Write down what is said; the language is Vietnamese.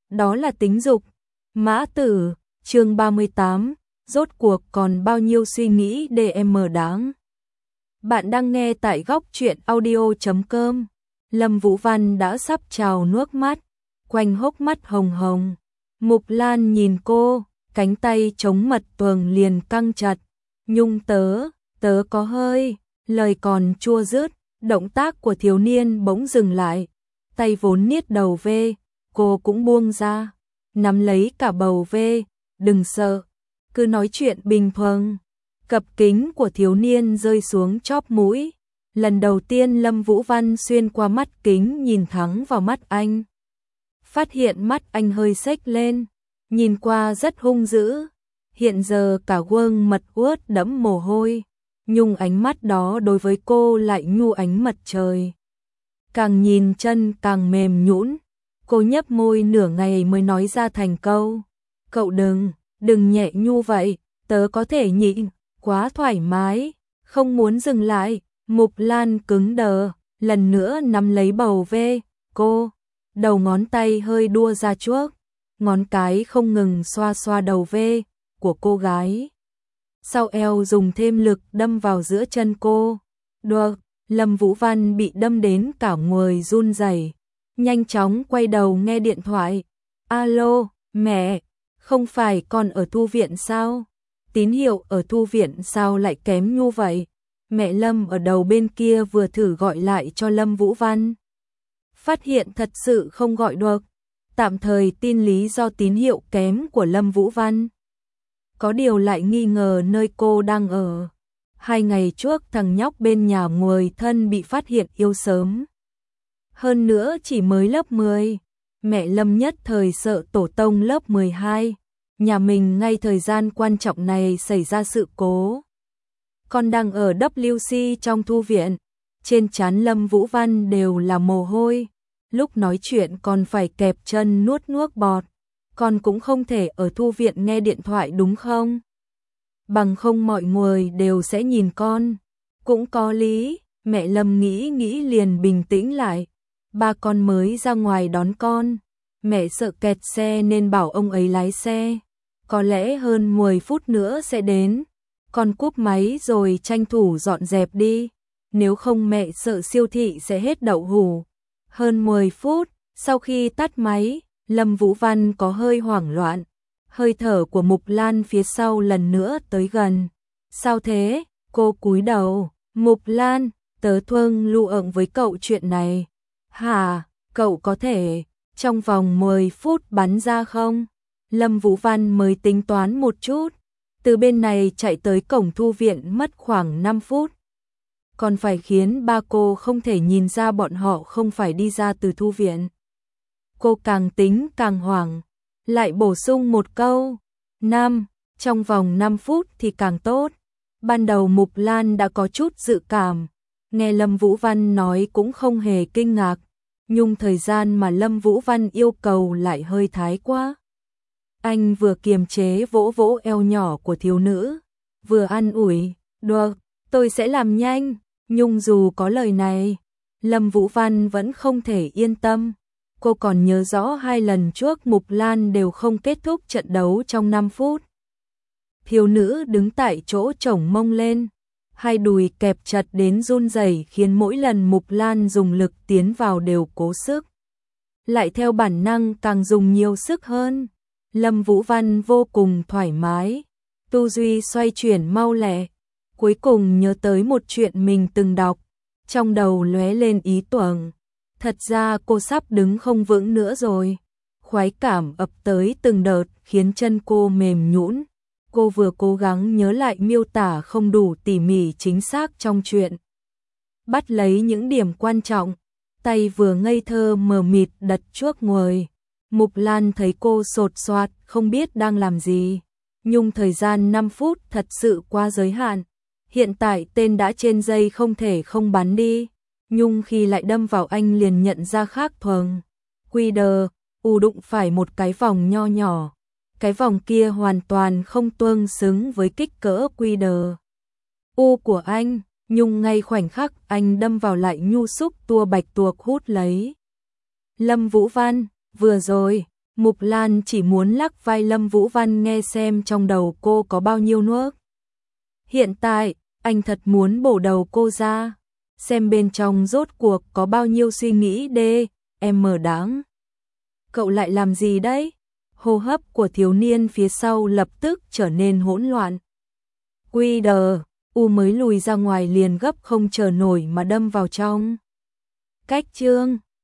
đó là tính dục. Mã Tử, chương 38, rốt cuộc còn bao nhiêu suy nghĩ để em mờ đáng. Bạn đang nghe tại góc truyện audio.com. Lâm Vũ Văn đã sắp trào nước mắt, quanh hốc mắt hồng hồng. Mục Lan nhìn cô, cánh tay chống mật tường liền căng chặt. Nhung tớ có hơi, lời còn chua rứt, động tác của thiếu niên bỗng dừng lại. Tay vốn niết đầu về, cô cũng buông ra, nắm lấy cả bầu về, đừng sợ, cứ nói chuyện bình thường. Cặp kính của thiếu niên rơi xuống chóp mũi. Lần đầu tiên Lâm Vũ Văn xuyên qua mắt kính nhìn thẳng vào mắt anh. Phát hiện mắt anh hơi xếch lên, nhìn qua rất hung dữ. Hiện giờ cả gương mặt ướt đẫm mồ hôi, nhưng ánh mắt đó đối với cô lại nhu ánh mặt trời. Càng nhìn chân càng mềm nhũn, cô nhấp môi nửa ngày mới nói ra thành câu. Cậu đừng nhẹ nhu vậy, tớ có thể nhịn, quá thoải mái, không muốn dừng lại. Mục Lan cứng đờ, lần nữa nắm lấy bầu về, cô, đầu ngón tay hơi đua ra trước, ngón cái không ngừng xoa xoa đầu về của cô gái. Sau eo dùng thêm lực đâm vào giữa chân cô. Được, Lâm Vũ Văn bị đâm đến cả người run rẩy, nhanh chóng quay đầu nghe điện thoại. Alo, mẹ, không phải con ở thư viện sao? Tín hiệu ở thư viện sao lại kém như vậy? Mẹ Lâm ở đầu bên kia vừa thử gọi lại cho Lâm Vũ Văn. Phát hiện thật sự không gọi được, tạm thời tin lý do tín hiệu kém của Lâm Vũ Văn. Có điều lại nghi ngờ nơi cô đang ở. 2 ngày trước thằng nhóc bên nhà người thân bị phát hiện yêu sớm. Hơn nữa chỉ mới lớp 10. Mẹ Lâm nhất thời sợ tổ tông lớp 12. Nhà mình ngay thời gian quan trọng này xảy ra sự cố. Con đang ở WC trong thư viện. Trên trán Lâm Vũ Văn đều là mồ hôi. Lúc nói chuyện còn phải kẹp chân nuốt nước bọt. Con cũng không thể ở thư viện nghe điện thoại đúng không? Bằng không mọi người đều sẽ nhìn con. Cũng có lý, mẹ Lâm nghĩ liền bình tĩnh lại. Ba con mới ra ngoài đón con. Mẹ sợ kẹt xe nên bảo ông ấy lái xe. Có lẽ hơn 10 phút nữa sẽ đến. Con cúp máy rồi tranh thủ dọn dẹp đi. Nếu không mẹ sợ siêu thị sẽ hết đậu hũ. Hơn 10 phút, sau khi tắt máy, Lâm Vũ Văn có hơi hoảng loạn. Hơi thở của Mục Lan phía sau lần nữa tới gần. Sao thế? Cô cúi đầu. Mục Lan, tớ thương lượng với cậu chuyện này. Hả? Cậu có thể trong vòng 10 phút bắn ra không? Lâm Vũ Văn mới tính toán một chút. Từ bên này chạy tới cổng thư viện mất khoảng 5 phút. Còn phải khiến ba cô không thể nhìn ra bọn họ không phải đi ra từ thư viện. Cô càng tính càng hoảng, lại bổ sung một câu. Trong vòng 5 phút thì càng tốt. Ban đầu Mục Lan đã có chút dự cảm. Nghe Lâm Vũ Văn nói cũng không hề kinh ngạc. Nhưng thời gian mà Lâm Vũ Văn yêu cầu lại hơi thái quá. Anh vừa kiềm chế vỗ vỗ eo nhỏ của thiếu nữ, vừa an ủi, được, tôi sẽ làm nhanh. Nhưng dù có lời này, Lâm Vũ Văn vẫn không thể yên tâm. Cô còn nhớ rõ 2 lần trước Mục Lan đều không kết thúc trận đấu trong 5 phút. Thiếu nữ đứng tại chỗ chổng mông lên, hai đùi kẹp chặt đến run rẩy khiến mỗi lần Mục Lan dùng lực tiến vào đều cố sức. Lại theo bản năng càng dùng nhiều sức hơn. Lâm Vũ Văn vô cùng thoải mái, tư duy xoay chuyển mau lẹ, cuối cùng nhớ tới một chuyện mình từng đọc, trong đầu lóe lên ý tưởng, thật ra cô sắp đứng không vững nữa rồi. Khoái cảm ập tới từng đợt khiến chân cô mềm nhũn. Cô vừa cố gắng nhớ lại miêu tả không đủ tỉ mỉ chính xác trong chuyện, bắt lấy những điểm quan trọng, tay vừa ngây thơ mờ mịt đặt trước người. Mục Lan thấy cô sột soạt không biết đang làm gì, nhưng thời gian 5 phút thật sự quá giới hạn. Hiện tại tên đã trên dây không thể không bắn đi, nhưng khi lại đâm vào anh liền nhận ra khác thường. Quy đờ, đụng phải một cái vòng nho nhỏ. Cái vòng kia hoàn toàn không tương xứng với kích cỡ quy đờ của anh, nhưng ngay khoảnh khắc anh đâm vào lại nhu xúc tua bạch tuộc hút lấy. Lâm Vũ Văn, vừa rồi, Mục Lan chỉ muốn lắc vai Lâm Vũ Văn nghe xem trong đầu cô có bao nhiêu nước. Hiện tại, anh thật muốn bổ đầu cô ra, xem bên trong rốt cuộc có bao nhiêu suy nghĩ DM đáng. Cậu lại làm gì đấy? Hô hấp của thiếu niên phía sau lập tức trở nên hỗn loạn. Quy đờ, mới lùi ra ngoài liền gấp không chờ nổi mà đâm vào trong. Cách chương